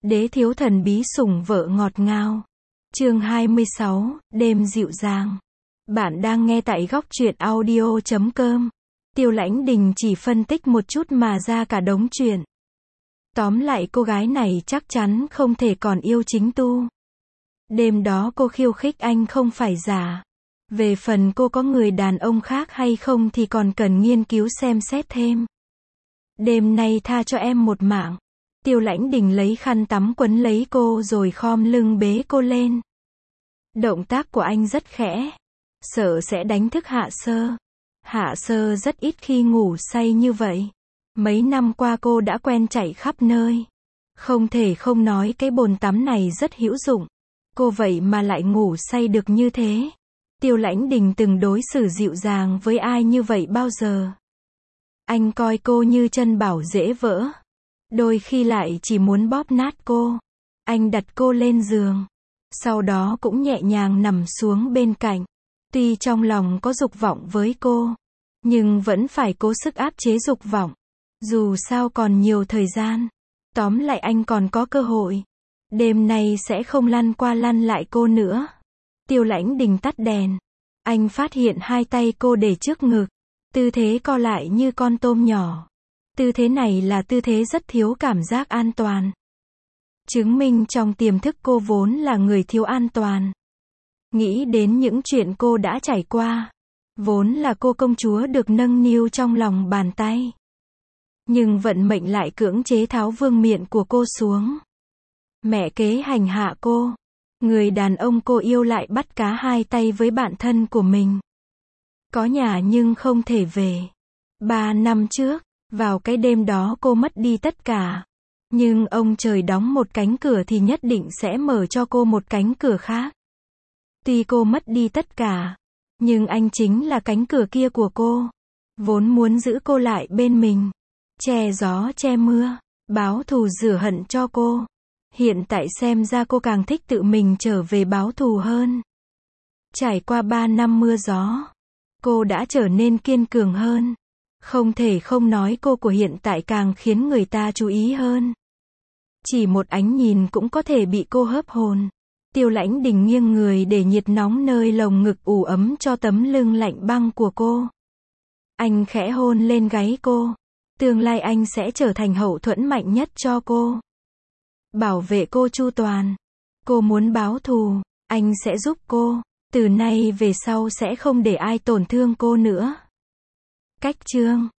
Đế thiếu thần bí sủng vợ ngọt ngào. Chương 26, đêm dịu dàng. Bạn đang nghe tại góc truyện audio.com. Tiêu Lãnh Đình chỉ phân tích một chút mà ra cả đống chuyện. Tóm lại cô gái này chắc chắn không thể còn yêu chính tu. Đêm đó cô khiêu khích anh không phải giả. Về phần cô có người đàn ông khác hay không thì còn cần nghiên cứu xem xét thêm. Đêm nay tha cho em một mạng. Tiêu Lãnh Đình lấy khăn tắm quấn lấy cô rồi khom lưng bế cô lên. Động tác của anh rất khẽ. Sợ sẽ đánh thức Hạ Sơ. Hạ Sơ rất ít khi ngủ say như vậy. Mấy năm qua cô đã quen chạy khắp nơi. Không thể không nói cái bồn tắm này rất hữu dụng. Cô vậy mà lại ngủ say được như thế. Tiêu Lãnh Đình từng đối xử dịu dàng với ai như vậy bao giờ. Anh coi cô như chân bảo dễ vỡ. Đôi khi lại chỉ muốn bóp nát cô. Anh đặt cô lên giường. Sau đó cũng nhẹ nhàng nằm xuống bên cạnh. Tuy trong lòng có dục vọng với cô, nhưng vẫn phải cố sức áp chế dục vọng. Dù sao còn nhiều thời gian. Tóm lại anh còn có cơ hội. Đêm nay sẽ không lăn qua lăn lại cô nữa. Tiêu Lãnh Đình tắt đèn. Anh phát hiện hai tay cô để trước ngực. Tư thế co lại như con tôm nhỏ. Tư thế này là tư thế rất thiếu cảm giác an toàn. Chứng minh trong tiềm thức cô vốn là người thiếu an toàn. Nghĩ đến những chuyện cô đã trải qua. Vốn là cô công chúa được nâng niu trong lòng bàn tay. Nhưng vận mệnh lại cưỡng chế tháo vương miện của cô xuống. Mẹ kế hành hạ cô. Người đàn ông cô yêu lại bắt cá hai tay với bạn thân của mình. Có nhà nhưng không thể về. 3 năm trước, vào cái đêm đó cô mất đi tất cả. Nhưng ông trời đóng một cánh cửa thì nhất định sẽ mở cho cô một cánh cửa khác. Tuy cô mất đi tất cả, nhưng anh chính là cánh cửa kia của cô. Vốn muốn giữ cô lại bên mình. Che gió che mưa, báo thù rửa hận cho cô. Hiện tại xem ra cô càng thích tự mình trở về báo thù hơn. Trải qua 3 năm mưa gió, cô đã trở nên kiên cường hơn. Không thể không nói cô của hiện tại càng khiến người ta chú ý hơn. Chỉ một ánh nhìn cũng có thể bị cô hớp hồn. Tiêu Lãnh Đình nghiêng người để nhiệt nóng nơi lồng ngực ủ ấm cho tấm lưng lạnh băng của cô. Anh khẽ hôn lên gáy cô. Tương lai anh sẽ trở thành hậu thuẫn mạnh nhất cho cô. Bảo vệ cô chu toàn. Cô muốn báo thù, anh sẽ giúp cô. Từ nay về sau sẽ không để ai tổn thương cô nữa. Cách chương